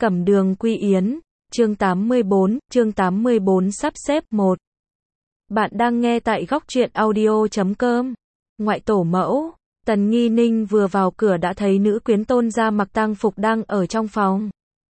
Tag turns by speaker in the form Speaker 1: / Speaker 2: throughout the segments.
Speaker 1: Cẩm Đường Quy Yến, chương 84 sắp xếp 1. Bạn đang nghe tại góc truyện audio.com. Ngoại tổ mẫu, Tần Nghi Ninh vừa vào cửa đã thấy nữ quyến tôn gia mặc tang phục đang ở trong phòng.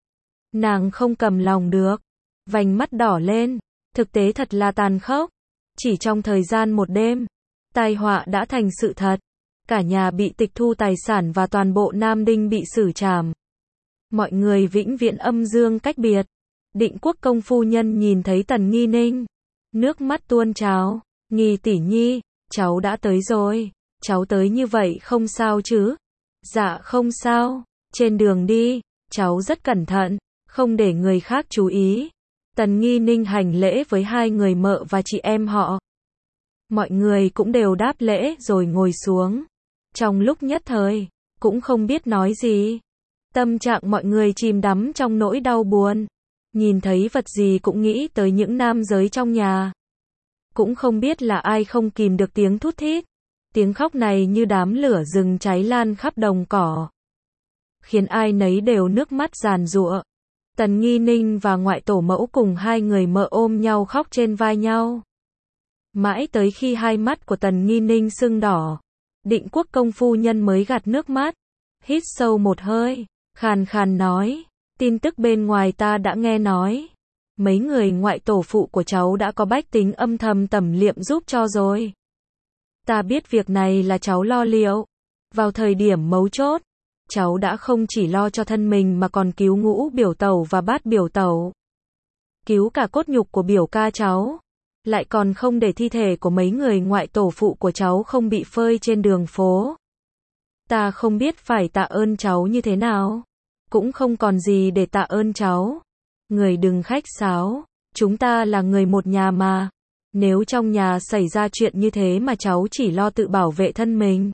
Speaker 1: Nàng không cầm lòng được, vành mắt đỏ lên, thực tế thật là tàn khốc. Chỉ trong thời gian một đêm, tai họa đã thành sự thật. Cả nhà bị tịch thu tài sản và toàn bộ Nam Đinh bị xử trảm. Mọi người vĩnh viễn âm dương cách biệt. Định Quốc công phu nhân nhìn thấy Tần Nghi Ninh, nước mắt tuôn trào. Nghi tỷ nhi, cháu đã tới rồi. Cháu tới như vậy không sao chứ? Dạ không sao. Trên đường đi, cháu rất cẩn thận, không để người khác chú ý. Tần Nghi Ninh hành lễ với hai người mợ và chị em họ. Mọi người cũng đều đáp lễ rồi ngồi xuống. Trong lúc nhất thời, cũng không biết nói gì. Tâm trạng mọi người chìm đắm trong nỗi đau buồn. Nhìn thấy vật gì cũng nghĩ tới những nam giới trong nhà. Cũng không biết là ai không kìm được tiếng thút thít. Tiếng khóc này như đám lửa rừng cháy lan khắp đồng cỏ, khiến ai nấy đều nước mắt giàn giụa. Tần Nghi Ninh và ngoại tổ mẫu cùng hai người mợ ôm nhau khóc trên vai nhau. Mãi tới khi hai mắt của Tần Nghi Ninh sưng đỏ, Định Quốc công phu nhân mới gạt nước mắt, hít sâu một hơi, khàn khàn nói, tin tức bên ngoài ta đã nghe nói. Mấy người ngoại tổ phụ của cháu đã có bách tính âm thầm tẩm liệm giúp cho rồi. Ta biết việc này là cháu lo liệu. Vào thời điểm mấu chốt, cháu đã không chỉ lo cho thân mình mà còn cứu Ngũ biểu tẩu và Bát biểu tẩu. Cứu cả cốt nhục của biểu ca cháu. Lại còn không để thi thể của mấy người ngoại tổ phụ của cháu không bị phơi trên đường phố. Ta không biết phải tạ ơn cháu như thế nào. Cũng không còn gì để tạ ơn cháu. Người đừng khách sáo. Chúng ta là người một nhà mà. Nếu trong nhà xảy ra chuyện như thế mà cháu chỉ lo tự bảo vệ thân mình,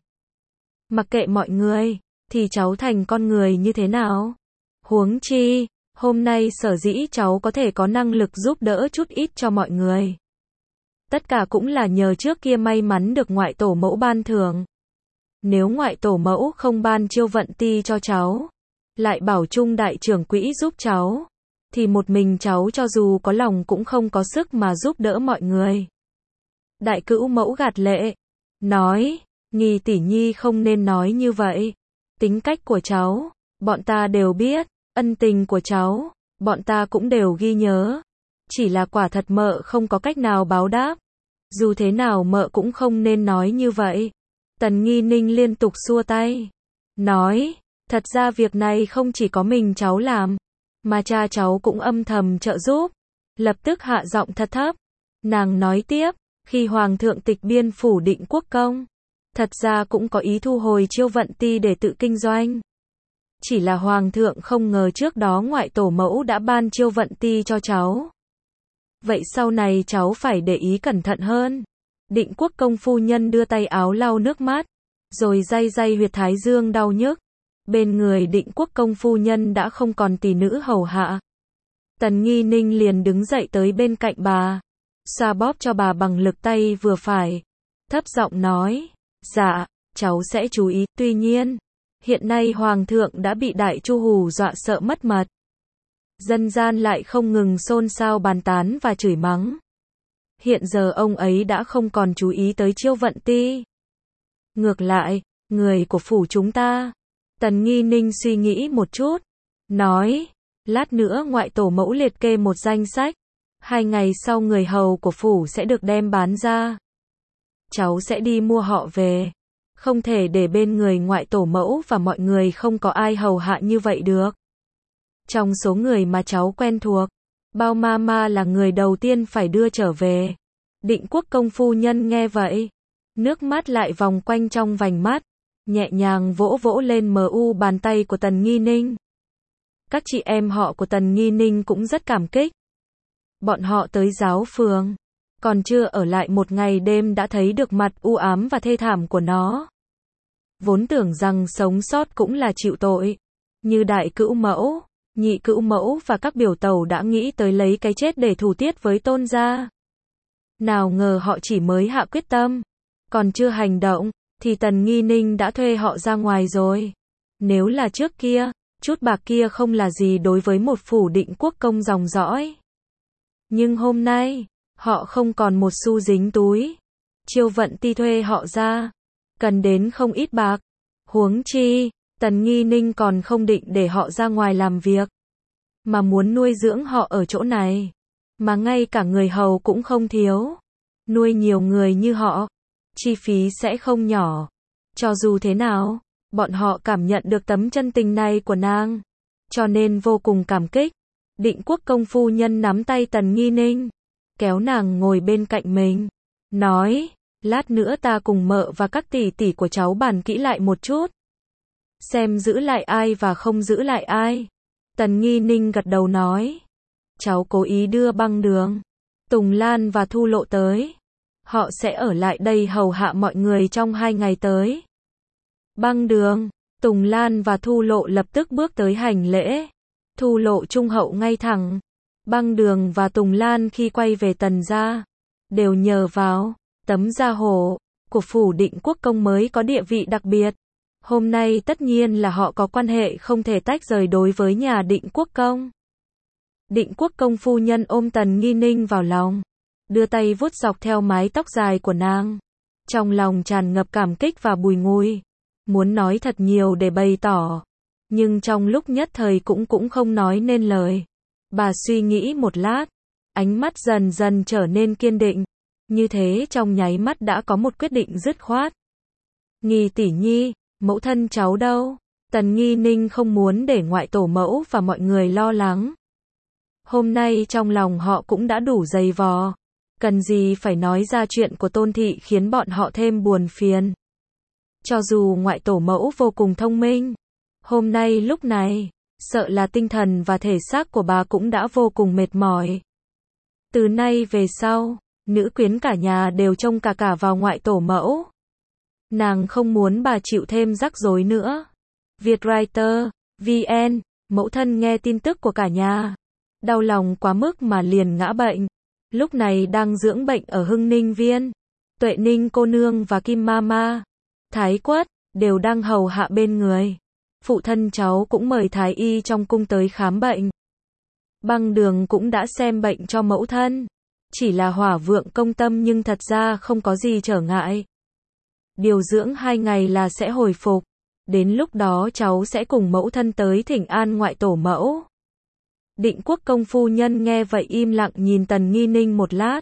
Speaker 1: mặc kệ mọi người, thì cháu thành con người như thế nào? Huống chi, hôm nay sở dĩ cháu có thể có năng lực giúp đỡ chút ít cho mọi người. Tất cả cũng là nhờ trước kia may mắn được ngoại tổ mẫu ban thưởng. Nếu ngoại tổ mẫu không ban chiêu vận ti cho cháu, lại bảo Trung đại trưởng quỹ giúp cháu, thì một mình cháu cho dù có lòng cũng không có sức mà giúp đỡ mọi người. Đại cữu mẫu gạt lệ, nói, Nghi tỷ nhi không nên nói như vậy. Tính cách của cháu, bọn ta đều biết, ân tình của cháu, bọn ta cũng đều ghi nhớ. Chỉ là quả thật mợ không có cách nào báo đáp. Dù thế nào mợ cũng không nên nói như vậy. Tần Nghi Ninh liên tục xua tay, nói, thật ra việc này không chỉ có mình cháu làm, mà cha cháu cũng âm thầm trợ giúp. Lập tức hạ giọng thật thấp. Nàng nói tiếp, khi Hoàng thượng tịch biên phủ Định Quốc công, thật ra cũng có ý thu hồi chiêu vận ti để tự kinh doanh. Chỉ là Hoàng thượng không ngờ trước đó ngoại tổ mẫu đã ban chiêu vận ti cho cháu. Vậy sau này cháu phải để ý cẩn thận hơn. Định Quốc công phu nhân đưa tay áo lau nước mắt, rồi day day huyệt thái dương đau nhức. Bên người Định Quốc công phu nhân đã không còn tỷ nữ hầu hạ. Tần Nghi Ninh liền đứng dậy tới bên cạnh bà, xoa bóp cho bà bằng lực tay vừa phải, thấp giọng nói, dạ, cháu sẽ chú ý. Tuy nhiên, hiện nay Hoàng thượng đã bị Đại Chu hù dọa sợ mất mật. Dân gian lại không ngừng xôn xao bàn tán và chửi mắng. Hiện giờ ông ấy đã không còn chú ý tới chiêu vận ti. Ngược lại, người của phủ chúng ta. Tần Nghi Ninh suy nghĩ một chút, nói, lát nữa ngoại tổ mẫu liệt kê một danh sách. 2 ngày sau người hầu của phủ sẽ được đem bán ra. Cháu sẽ đi mua họ về. Không thể để bên người ngoại tổ mẫu và mọi người không có ai hầu hạ như vậy được. Trong số người mà cháu quen thuộc, Bao Mama là người đầu tiên phải đưa trở về. Định Quốc công phu nhân nghe vậy, nước mắt lại vòng quanh trong vành mắt, nhẹ nhàng vỗ vỗ lên bàn tay của Tần Nghi Ninh. Các chị em họ của Tần Nghi Ninh cũng rất cảm kích. Bọn họ tới giáo phường, còn chưa ở lại một ngày đêm đã thấy được mặt u ám và thê thảm của nó. Vốn tưởng rằng sống sót cũng là chịu tội. Như đại cữu mẫu, nhị cữu mẫu và các biểu tẩu đã nghĩ tới lấy cái chết để thủ tiết với tôn gia. Nào ngờ họ chỉ mới hạ quyết tâm, còn chưa hành động, thì Tần Nghi Ninh đã thuê họ ra ngoài rồi. Nếu là trước kia, Chút bạc kia không là gì đối với một phủ định quốc công dòng dõi. Nhưng hôm nay, họ không còn một xu dính túi. Chiêu Vận Ti thuê họ ra, cần đến không ít bạc. Huống chi, Tần Nghi Ninh còn không định để họ ra ngoài làm việc, mà muốn nuôi dưỡng họ ở chỗ này. Mà ngay cả người hầu cũng không thiếu. Nuôi nhiều người như họ, chi phí sẽ không nhỏ. Cho dù thế nào, bọn họ cảm nhận được tấm chân tình này của nàng, cho nên vô cùng cảm kích. Định Quốc công phu nhân nắm tay Tần Nghi Ninh, kéo nàng ngồi bên cạnh mình, nói, lát nữa ta cùng mợ và các tỷ tỷ của cháu bàn kỹ lại một chút, xem giữ lại ai và không giữ lại ai. Tần Nghi Ninh gật đầu nói, cháu cố ý đưa Băng Đường, Tùng Lan và Thu Lộ tới. Họ sẽ ở lại đây hầu hạ mọi người trong 2 ngày tới. Băng Đường, Tùng Lan và Thu Lộ lập tức bước tới hành lễ. Thu Lộ trung hậu ngay thẳng. Băng Đường và Tùng Lan khi quay về Tần gia, đều nhờ vào tấm gia hộ của phủ định quốc công mới có địa vị đặc biệt. Hôm nay tất nhiên là họ có quan hệ không thể tách rời đối với nhà định quốc công. Định quốc công phu nhân ôm Tần Nghi Ninh vào lòng, đưa tay vuốt dọc theo mái tóc dài của nàng. Trong lòng tràn ngập cảm kích và bùi ngùi, muốn nói thật nhiều để bày tỏ, nhưng trong lúc nhất thời cũng không nói nên lời. Bà suy nghĩ một lát, ánh mắt dần dần trở nên kiên định, như thế trong nháy mắt đã có một quyết định dứt khoát. Nghi tỷ nhi, mẫu thân cháu đâu? Tần Nghi Ninh không muốn để ngoại tổ mẫu và mọi người lo lắng. Hôm nay trong lòng họ cũng đã đủ dày vò, cần gì phải nói ra chuyện của Tôn thị khiến bọn họ thêm buồn phiền. Cho dù ngoại tổ mẫu vô cùng thông minh, hôm nay lúc này, sợ là tinh thần và thể xác của bà cũng đã vô cùng mệt mỏi. Từ nay về sau, nữ quyến cả nhà đều trông cả vào ngoại tổ mẫu. Nàng không muốn bà chịu thêm rắc rối nữa. Vietwriter, VN, mẫu thân nghe tin tức của cả nhà, đau lòng quá mức mà liền ngã bệnh. Lúc này đang dưỡng bệnh ở Hưng Ninh Viên. Tuệ Ninh cô nương và Kim Mama, Thái Quất, đều đang hầu hạ bên người. Phụ thân cháu cũng mời thái y trong cung tới khám bệnh. Băng Đường cũng đã xem bệnh cho mẫu thân. Chỉ là hỏa vượng công tâm nhưng thật ra không có gì trở ngại. Điều dưỡng 2 ngày là sẽ hồi phục. Đến lúc đó cháu sẽ cùng mẫu thân tới thỉnh an ngoại tổ mẫu. Định quốc công phu nhân nghe vậy im lặng nhìn Tần Nghi Ninh một lát,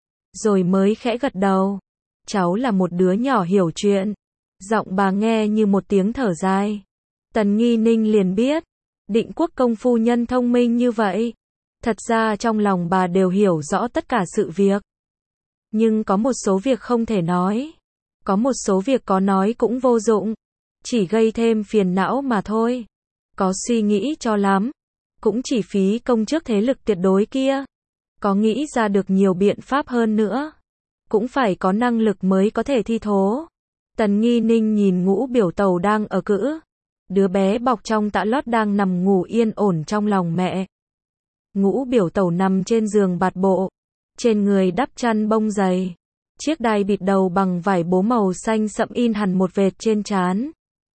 Speaker 1: rồi mới khẽ gật đầu. Cháu là một đứa nhỏ hiểu chuyện. Giọng bà nghe như một tiếng thở dài. Tần Nghi Ninh liền biết, định quốc công phu nhân thông minh như vậy. Thật ra trong lòng bà đều hiểu rõ tất cả sự việc. Nhưng có một số việc không thể nói. Có một số việc có nói cũng vô dụng. Chỉ gây thêm phiền não mà thôi. Có suy nghĩ cho lắm, cũng chỉ phí công trước thế lực tuyệt đối kia. Có nghĩ ra được nhiều biện pháp hơn nữa, cũng phải có năng lực mới có thể thi thố. Tần Nghi Ninh nhìn Ngũ Biểu Tẩu đang ở cữ. Đứa bé bọc trong tã lót đang nằm ngủ yên ổn trong lòng mẹ. Ngũ Biểu Tẩu nằm trên giường bạt bộ, trên người đắp chăn bông dày. Chiếc đai bịt đầu bằng vải bố màu xanh sậm in hẳn một vệt trên trán.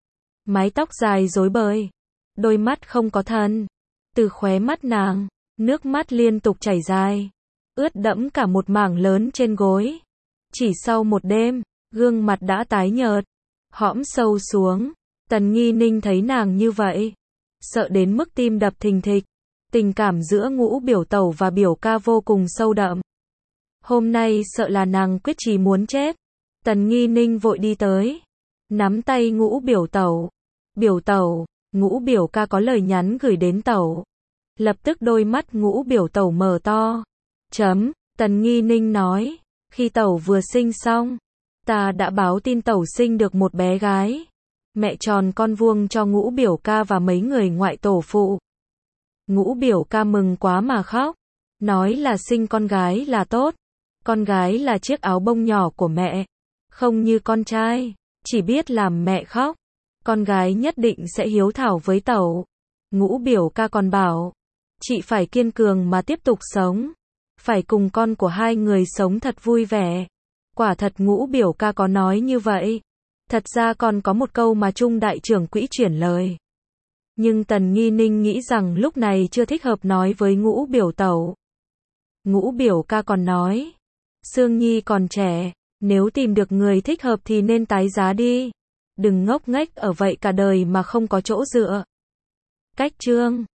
Speaker 1: Mái tóc dài rối bời, đôi mắt không có thần. Từ khóe mắt nàng, nước mắt liên tục chảy dài, ướt đẫm cả một mảng lớn trên gối. Chỉ sau một đêm, gương mặt đã tái nhợt, hõm sâu xuống. Tần Nghi Ninh thấy nàng như vậy, sợ đến mức tim đập thình thịch. Tình cảm giữa Ngũ Biểu Tẩu và biểu ca vô cùng sâu đậm. Hôm nay sợ là nàng quyết chí muốn chết. Tần Nghi Ninh vội đi tới, nắm tay Ngũ Biểu Tẩu. Biểu Tẩu, Ngũ biểu ca có lời nhắn gửi đến Tẩu. Lập tức đôi mắt Ngũ Biểu Tẩu mở to. Tần Nghi Ninh nói, khi Tẩu vừa sinh xong, ta đã báo tin Tẩu sinh được một bé gái. Mẹ tròn con vuông cho Ngũ biểu ca và mấy người ngoại tổ phụ. Ngũ biểu ca mừng quá mà khóc, nói là sinh con gái là tốt. Con gái là chiếc áo bông nhỏ của mẹ, không như con trai, chỉ biết làm mẹ khóc. Con gái nhất định sẽ hiếu thảo với Tẩu. Ngũ biểu ca còn bảo, chị phải kiên cường mà tiếp tục sống, phải cùng con của hai người sống thật vui vẻ. Quả thật Ngũ biểu ca có nói như vậy. Thật ra còn có một câu mà Trung đại trưởng quỹ chuyển lời. Nhưng Tần Nghi Ninh nghĩ rằng lúc này chưa thích hợp nói với Ngũ biểu tẩu. Ngũ biểu ca còn nói, Sương Nhi còn trẻ, nếu tìm được người thích hợp thì nên tái giá đi. Đừng ngốc nghếch ở vậy cả đời mà không có chỗ dựa. Cách chương